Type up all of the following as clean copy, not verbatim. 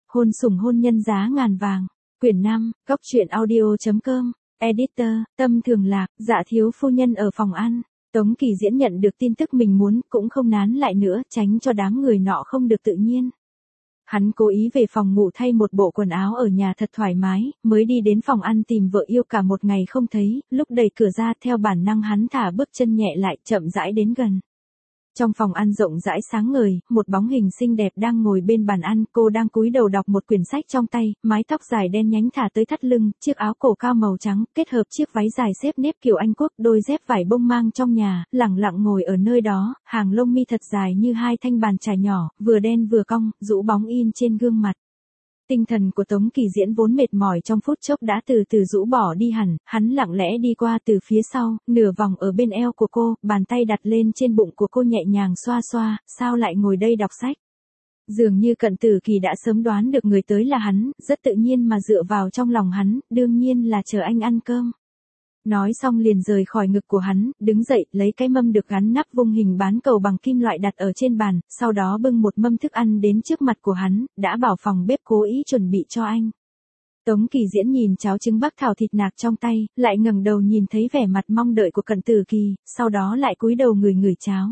Hôn sủng hôn nhân giá ngàn vàng. Quyển 5, Cóc truyện audio.com. Editor, Tâm Thường Lạc, Dạ thiếu phu nhân ở phòng ăn. Tống Kỳ Diễn nhận được tin tức mình muốn, cũng không nán lại nữa, tránh cho đám người nọ không được tự nhiên. Hắn cố ý về phòng ngủ thay một bộ quần áo ở nhà thật thoải mái, mới đi đến phòng ăn tìm vợ yêu cả một ngày không thấy, lúc đẩy cửa ra theo bản năng hắn thả bước chân nhẹ lại, chậm rãi đến gần. Trong phòng ăn rộng rãi sáng ngời, một bóng hình xinh đẹp đang ngồi bên bàn ăn, cô đang cúi đầu đọc một quyển sách trong tay, mái tóc dài đen nhánh thả tới thắt lưng, chiếc áo cổ cao màu trắng, kết hợp chiếc váy dài xếp nếp kiểu Anh Quốc, đôi dép vải bông mang trong nhà, lẳng lặng ngồi ở nơi đó, hàng lông mi thật dài như hai thanh bàn chải nhỏ, vừa đen vừa cong, rũ bóng in trên gương mặt. Tinh thần của Tống Kỳ Diễn vốn mệt mỏi trong phút chốc đã từ từ rũ bỏ đi hẳn, hắn lặng lẽ đi qua từ phía sau, nửa vòng ở bên eo của cô, bàn tay đặt lên trên bụng của cô nhẹ nhàng xoa xoa, sao lại ngồi đây đọc sách? Dường như Cận Tử Kỳ đã sớm đoán được người tới là hắn, rất tự nhiên mà dựa vào trong lòng hắn, đương nhiên là chờ anh ăn cơm. Nói xong liền rời khỏi ngực của hắn, đứng dậy, lấy cái mâm được gắn nắp vung hình bán cầu bằng kim loại đặt ở trên bàn, sau đó bưng một mâm thức ăn đến trước mặt của hắn, đã bảo phòng bếp cố ý chuẩn bị cho anh. Tống Kỳ Diễn nhìn cháo trứng bắc thảo thịt nạc trong tay, lại ngẩng đầu nhìn thấy vẻ mặt mong đợi của Cận Tử Kỳ, sau đó lại cúi đầu ngửi cháo.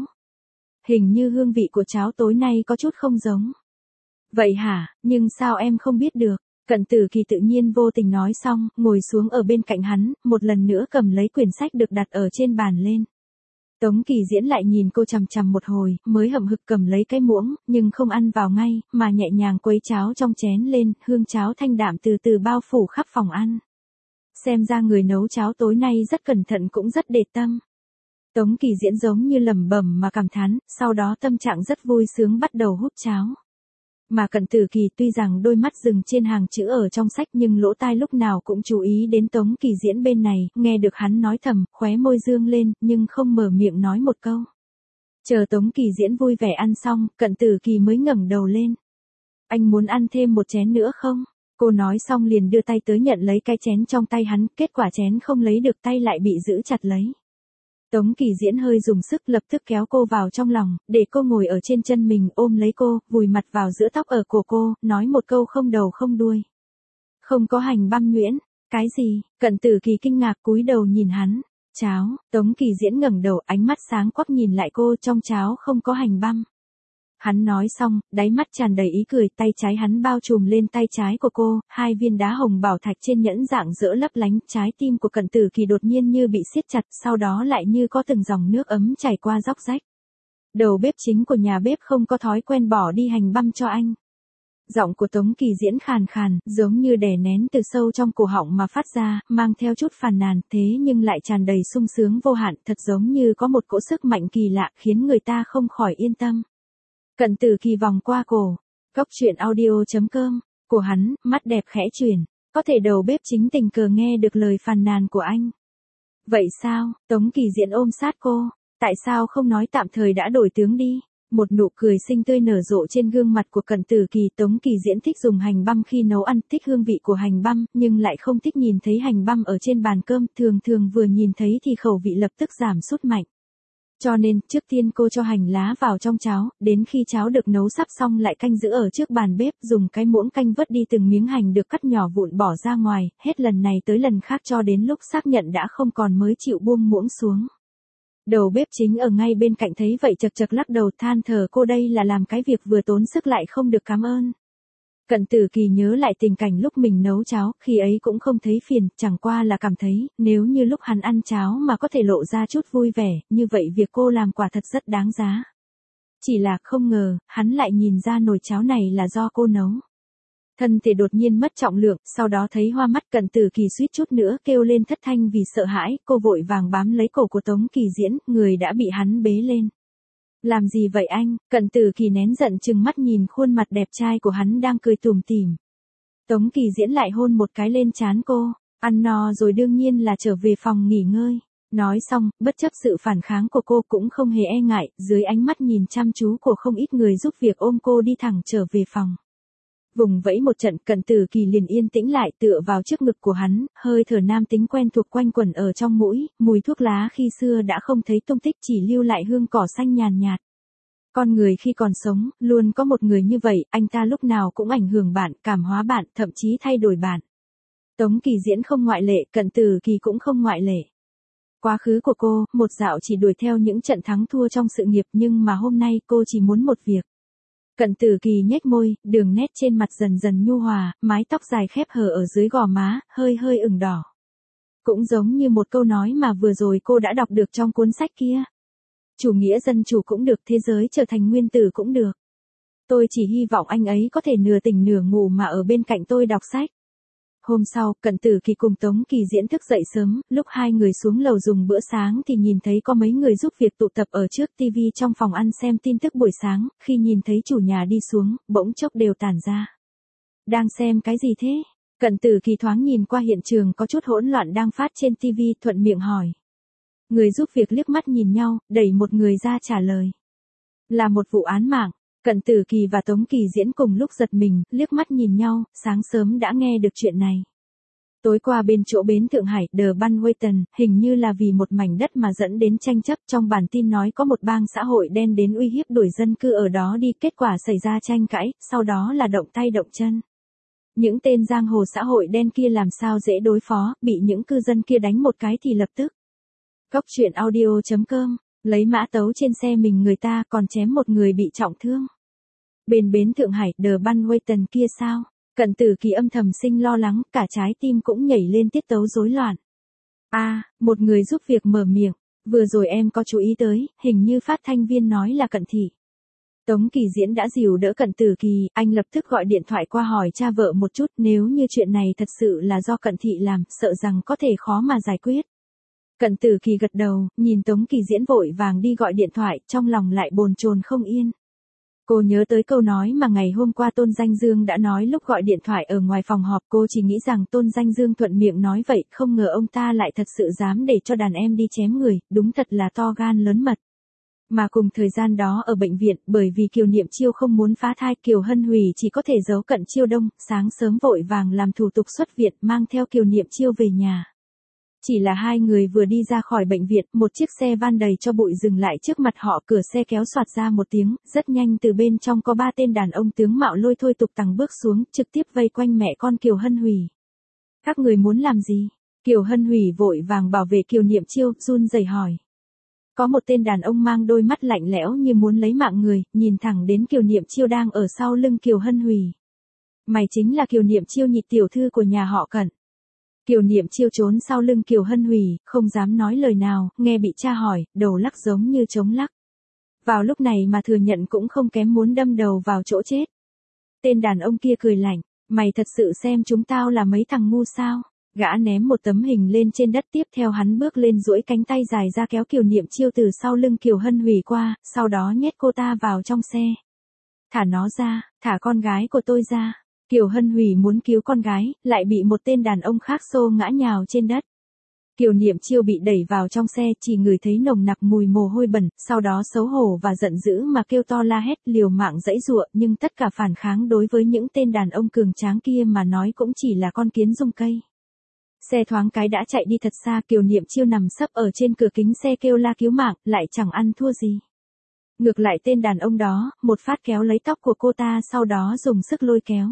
Hình như hương vị của cháo tối nay có chút không giống. Vậy hả, nhưng sao em không biết được? Cận Tử Kỳ tự nhiên vô tình nói xong, ngồi xuống ở bên cạnh hắn, một lần nữa cầm lấy quyển sách được đặt ở trên bàn lên. Tống Kỳ Diễn lại nhìn cô chằm chằm một hồi, mới hậm hực cầm lấy cái muỗng, nhưng không ăn vào ngay, mà nhẹ nhàng quấy cháo trong chén lên, hương cháo thanh đạm từ từ bao phủ khắp phòng ăn. Xem ra người nấu cháo tối nay rất cẩn thận cũng rất để tâm. Tống Kỳ Diễn giống như lẩm bẩm mà cảm thán, sau đó tâm trạng rất vui sướng bắt đầu hút cháo. Mà Cận Tử Kỳ tuy rằng đôi mắt dừng trên hàng chữ ở trong sách nhưng lỗ tai lúc nào cũng chú ý đến Tống Kỳ Diễn bên này, nghe được hắn nói thầm, khóe môi dương lên, nhưng không mở miệng nói một câu. Chờ Tống Kỳ Diễn vui vẻ ăn xong, Cận Tử Kỳ mới ngẩng đầu lên. Anh muốn ăn thêm một chén nữa không? Cô nói xong liền đưa tay tới nhận lấy cái chén trong tay hắn, kết quả chén không lấy được tay lại bị giữ chặt lấy. Tống Kỳ Diễn hơi dùng sức lập tức kéo cô vào trong lòng, để cô ngồi ở trên chân mình ôm lấy cô, vùi mặt vào giữa tóc ở cổ cô, nói một câu không đầu không đuôi. Không có hành băm nhuyễn, cái gì? Cận Tử Kỳ kinh ngạc cúi đầu nhìn hắn. Cháo, Tống Kỳ Diễn ngẩng đầu ánh mắt sáng quắc nhìn lại cô, trong cháo không có hành băm. Hắn nói xong, đáy mắt tràn đầy ý cười, tay trái hắn bao trùm lên tay trái của cô, hai viên đá hồng bảo thạch trên nhẫn dạng dỡ lấp lánh, trái tim của Cận Tử Kỳ đột nhiên như bị siết chặt, sau đó lại như có từng dòng nước ấm chảy qua róc rách. Đầu bếp chính của nhà bếp không có thói quen bỏ đi hành băm cho anh. Giọng của Tống Kỳ Diễn khàn khàn, giống như đè nén từ sâu trong cổ họng mà phát ra, mang theo chút phàn nàn, thế nhưng lại tràn đầy sung sướng vô hạn, thật giống như có một cỗ sức mạnh kỳ lạ khiến người ta không khỏi yên tâm. Cận Tử Kỳ vòng qua cổ. Cóc truyện audio.com. Của hắn, mắt đẹp khẽ chuyển. Có thể đầu bếp chính tình cờ nghe được lời phàn nàn của anh. Vậy sao? Tống Kỳ Diễn ôm sát cô. Tại sao không nói tạm thời đã đổi tướng đi? Một nụ cười xinh tươi nở rộ trên gương mặt của Cận Tử Kỳ. Tống Kỳ Diễn thích dùng hành băm khi nấu ăn, thích hương vị của hành băm, nhưng lại không thích nhìn thấy hành băm ở trên bàn cơm. Thường vừa nhìn thấy thì khẩu vị lập tức giảm sút mạnh. Cho nên, trước tiên cô cho hành lá vào trong cháo, đến khi cháo được nấu sắp xong lại canh giữ ở trước bàn bếp, dùng cái muỗng canh vớt đi từng miếng hành được cắt nhỏ vụn bỏ ra ngoài, hết lần này tới lần khác cho đến lúc xác nhận đã không còn mới chịu buông muỗng xuống. Đầu bếp chính ở ngay bên cạnh thấy vậy chật chật lắc đầu than thở cô đây là làm cái việc vừa tốn sức lại không được cảm ơn. Cận Tử Kỳ nhớ lại tình cảnh lúc mình nấu cháo, khi ấy cũng không thấy phiền, chẳng qua là cảm thấy, nếu như lúc hắn ăn cháo mà có thể lộ ra chút vui vẻ, như vậy việc cô làm quả thật rất đáng giá. Chỉ là không ngờ, hắn lại nhìn ra nồi cháo này là do cô nấu. Thân thể đột nhiên mất trọng lượng, sau đó thấy hoa mắt Cận Tử Kỳ suýt chút nữa kêu lên thất thanh vì sợ hãi, cô vội vàng bám lấy cổ của Tống Kỳ Diễn, người đã bị hắn bế lên. Làm gì vậy anh? Cận Tử Kỳ nén giận trừng mắt nhìn khuôn mặt đẹp trai của hắn đang cười tủm tỉm. Tống Kỳ Diễn lại hôn một cái lên trán cô, ăn no rồi đương nhiên là trở về phòng nghỉ ngơi. Nói xong, bất chấp sự phản kháng của cô cũng không hề e ngại, dưới ánh mắt nhìn chăm chú của không ít người giúp việc ôm cô đi thẳng trở về phòng. Vùng vẫy một trận Cận Tử Kỳ liền yên tĩnh lại tựa vào trước ngực của hắn, hơi thở nam tính quen thuộc quanh quẩn ở trong mũi, mùi thuốc lá khi xưa đã không thấy tung tích chỉ lưu lại hương cỏ xanh nhàn nhạt. Con người khi còn sống, luôn có một người như vậy, anh ta lúc nào cũng ảnh hưởng bạn, cảm hóa bạn, thậm chí thay đổi bạn. Tống Kỳ Diễn không ngoại lệ, Cận Tử Kỳ cũng không ngoại lệ. Quá khứ của cô, một dạo chỉ đuổi theo những trận thắng thua trong sự nghiệp, nhưng mà hôm nay cô chỉ muốn một việc. Cận Tử Kỳ nhếch môi, đường nét trên mặt dần dần nhu hòa, mái tóc dài khép hở ở dưới gò má, hơi hơi ửng đỏ. Cũng giống như một câu nói mà vừa rồi cô đã đọc được trong cuốn sách kia. Chủ nghĩa dân chủ cũng được, thế giới trở thành nguyên tử cũng được. Tôi chỉ hy vọng anh ấy có thể nửa tỉnh nửa ngủ mà ở bên cạnh tôi đọc sách. Hôm sau, Cận Tử Kỳ cùng Tống Kỳ Diễn thức dậy sớm, lúc hai người xuống lầu dùng bữa sáng thì nhìn thấy có mấy người giúp việc tụ tập ở trước TV trong phòng ăn xem tin tức buổi sáng, khi nhìn thấy chủ nhà đi xuống, bỗng chốc đều tản ra. Đang xem cái gì thế? Cận Tử Kỳ thoáng nhìn qua hiện trường có chút hỗn loạn đang phát trên TV, thuận miệng hỏi. Người giúp việc liếc mắt nhìn nhau, đẩy một người ra trả lời. Là một vụ án mạng. Cận Tử Kỳ và Tống Kỳ Diễn cùng lúc giật mình, liếc mắt nhìn nhau, sáng sớm đã nghe được chuyện này. Tối qua bên chỗ bến Thượng Hải, The Banwaitan, hình như là vì một mảnh đất mà dẫn đến tranh chấp, trong bản tin nói có một bang xã hội đen đến uy hiếp đuổi dân cư ở đó đi, kết quả xảy ra tranh cãi, sau đó là động tay động chân. Những tên giang hồ xã hội đen kia làm sao dễ đối phó, bị những cư dân kia đánh một cái thì lập tức. Góc truyện audio.com, lấy mã tấu trên xe mình người ta còn chém một người bị trọng thương. Bên bến Thượng Hải, The Banwaitan kia sao? Cận Tử Kỳ âm thầm sinh lo lắng, cả trái tim cũng nhảy lên tiết tấu rối loạn. Một người giúp việc mở miệng, vừa rồi em có chú ý tới, hình như phát thanh viên nói là Cận thị. Tống Kỳ Diễn đã dìu đỡ Cận Tử Kỳ, anh lập tức gọi điện thoại qua hỏi cha vợ một chút, nếu như chuyện này thật sự là do Cận thị làm, sợ rằng có thể khó mà giải quyết. Cận Tử Kỳ gật đầu, nhìn Tống Kỳ Diễn vội vàng đi gọi điện thoại, trong lòng lại bồn chồn không yên. Cô nhớ tới câu nói mà ngày hôm qua Tôn Danh Dương đã nói lúc gọi điện thoại ở ngoài phòng họp, cô chỉ nghĩ rằng Tôn Danh Dương thuận miệng nói vậy, không ngờ ông ta lại thật sự dám để cho đàn em đi chém người, đúng thật là to gan lớn mật. Mà cùng thời gian đó ở bệnh viện, bởi vì Kiều Niệm Chiêu không muốn phá thai, Kiều Hân Hủy chỉ có thể giấu Cận Chiêu Đông, sáng sớm vội vàng làm thủ tục xuất viện, mang theo Kiều Niệm Chiêu về nhà. Chỉ là hai người vừa đi ra khỏi bệnh viện, một chiếc xe van đầy cho bụi dừng lại trước mặt họ, cửa xe kéo xoạt ra một tiếng, rất nhanh từ bên trong có ba tên đàn ông tướng mạo lôi thôi tục tằng bước xuống, trực tiếp vây quanh mẹ con Kiều Hân Hủy. Các người muốn làm gì? Kiều Hân Hủy vội vàng bảo vệ Kiều Niệm Chiêu, run rẩy hỏi. Có một tên đàn ông mang đôi mắt lạnh lẽo như muốn lấy mạng người, nhìn thẳng đến Kiều Niệm Chiêu đang ở sau lưng Kiều Hân Hủy. Mày chính là Kiều Niệm Chiêu, nhị tiểu thư của nhà họ Cận. Kiều Niệm Chiêu trốn sau lưng Kiều Hân Hủy, không dám nói lời nào, nghe bị cha hỏi, đầu lắc giống như trống lắc. Vào lúc này mà thừa nhận cũng không kém muốn đâm đầu vào chỗ chết. Tên đàn ông kia cười lạnh, mày thật sự xem chúng tao là mấy thằng ngu sao? Gã ném một tấm hình lên trên đất, tiếp theo hắn bước lên duỗi cánh tay dài ra kéo Kiều Niệm Chiêu từ sau lưng Kiều Hân Hủy qua, sau đó nhét cô ta vào trong xe. Thả nó ra, thả con gái của tôi ra. Kiều Hân Hủy muốn cứu con gái, lại bị một tên đàn ông khác xô ngã nhào trên đất. Kiều Niệm Chiêu bị đẩy vào trong xe, chỉ ngửi thấy nồng nặc mùi mồ hôi bẩn, sau đó xấu hổ và giận dữ mà kêu to la hét, liều mạng giãy giụa, nhưng tất cả phản kháng đối với những tên đàn ông cường tráng kia mà nói cũng chỉ là con kiến rung cây. Xe thoáng cái đã chạy đi thật xa, Kiều Niệm Chiêu nằm sấp ở trên cửa kính xe kêu la cứu mạng, lại chẳng ăn thua gì. Ngược lại tên đàn ông đó, một phát kéo lấy tóc của cô ta, sau đó dùng sức lôi kéo.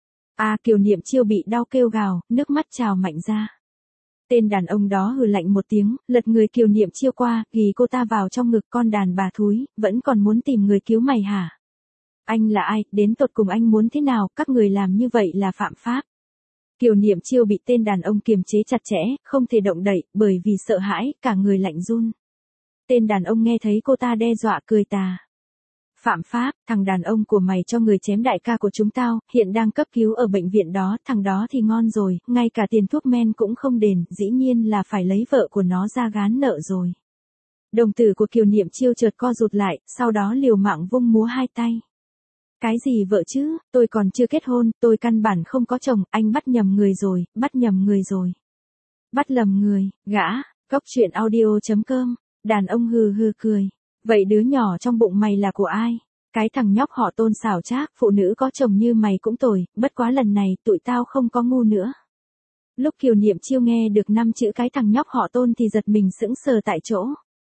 Kiều Niệm Chiêu bị đau kêu gào, nước mắt trào mạnh ra. Tên đàn ông đó hừ lạnh một tiếng, lật người Kiều Niệm Chiêu qua, ghì cô ta vào trong ngực, con đàn bà thúi, vẫn còn muốn tìm người cứu mày hả? Anh là ai, đến tột cùng anh muốn thế nào, các người làm như vậy là phạm pháp. Kiều Niệm Chiêu bị tên đàn ông kiềm chế chặt chẽ, không thể động đậy, bởi vì sợ hãi, cả người lạnh run. Tên đàn ông nghe thấy cô ta đe dọa cười tà. Phạm pháp, thằng đàn ông của mày cho người chém đại ca của chúng tao, hiện đang cấp cứu ở bệnh viện đó, thằng đó thì ngon rồi, ngay cả tiền thuốc men cũng không đền, dĩ nhiên là phải lấy vợ của nó ra gán nợ rồi. Đồng tử của Kiều Niệm Chiêu chợt co rụt lại, sau đó liều mạng vung múa hai tay. Cái gì vợ chứ, tôi còn chưa kết hôn, tôi căn bản không có chồng, anh bắt nhầm người rồi, bắt nhầm người rồi. Bắt lầm người, gã, góc truyện audio.com, đàn ông hừ hừ cười. Vậy đứa nhỏ trong bụng mày là của ai? Cái thằng nhóc họ Tôn xảo trác, phụ nữ có chồng như mày cũng tồi, bất quá lần này tụi tao không có ngu nữa. Lúc Kiều Niệm Chiêu nghe được 5 chữ cái thằng nhóc họ Tôn thì giật mình sững sờ tại chỗ.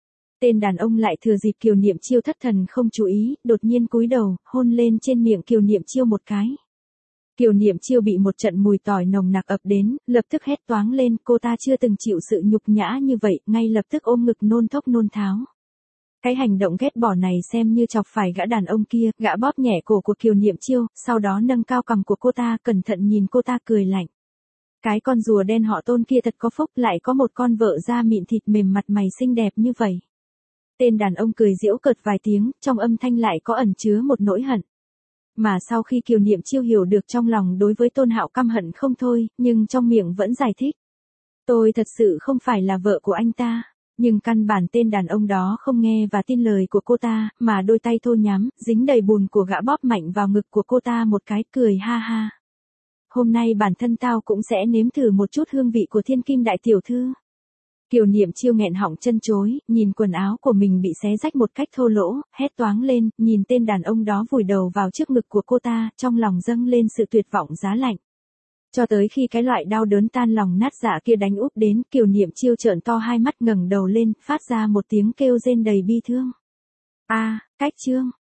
Tên đàn ông lại thừa dịp Kiều Niệm Chiêu thất thần không chú ý, đột nhiên cúi đầu, hôn lên trên miệng Kiều Niệm Chiêu một cái. Kiều Niệm Chiêu bị một trận mùi tỏi nồng nặc ập đến, lập tức hét toáng lên, cô ta chưa từng chịu sự nhục nhã như vậy, ngay lập tức ôm ngực nôn thốc nôn tháo. Cái hành động ghét bỏ này xem như chọc phải gã đàn ông kia, gã bóp nhẹ cổ của Kiều Niệm Chiêu, sau đó nâng cao cằm của cô ta, cẩn thận nhìn cô ta cười lạnh. Cái con rùa đen họ Tôn kia thật có phúc, lại có một con vợ da mịn thịt mềm mặt mày xinh đẹp như vậy. Tên đàn ông cười giễu cợt vài tiếng, trong âm thanh lại có ẩn chứa một nỗi hận. Mà sau khi Kiều Niệm Chiêu hiểu được trong lòng đối với Tôn Hạo căm hận không thôi, nhưng trong miệng vẫn giải thích. Tôi thật sự không phải là vợ của anh ta. Nhưng căn bản tên đàn ông đó không nghe và tin lời của cô ta, mà đôi tay thô nhám, dính đầy bùn của gã bóp mạnh vào ngực của cô ta một cái, cười ha ha. Hôm nay bản thân tao cũng sẽ nếm thử một chút hương vị của thiên kim đại tiểu thư. Kiều Niệm Chiêu nghẹn họng chân chối, nhìn quần áo của mình bị xé rách một cách thô lỗ, hét toáng lên, nhìn tên đàn ông đó vùi đầu vào trước ngực của cô ta, trong lòng dâng lên sự tuyệt vọng giá lạnh. Cho tới khi cái loại đau đớn tan lòng nát dạ kia đánh úp đến, Kiều Niệm Chiêu trợn to hai mắt ngẩng đầu lên, phát ra một tiếng kêu rên đầy bi thương. Cách chương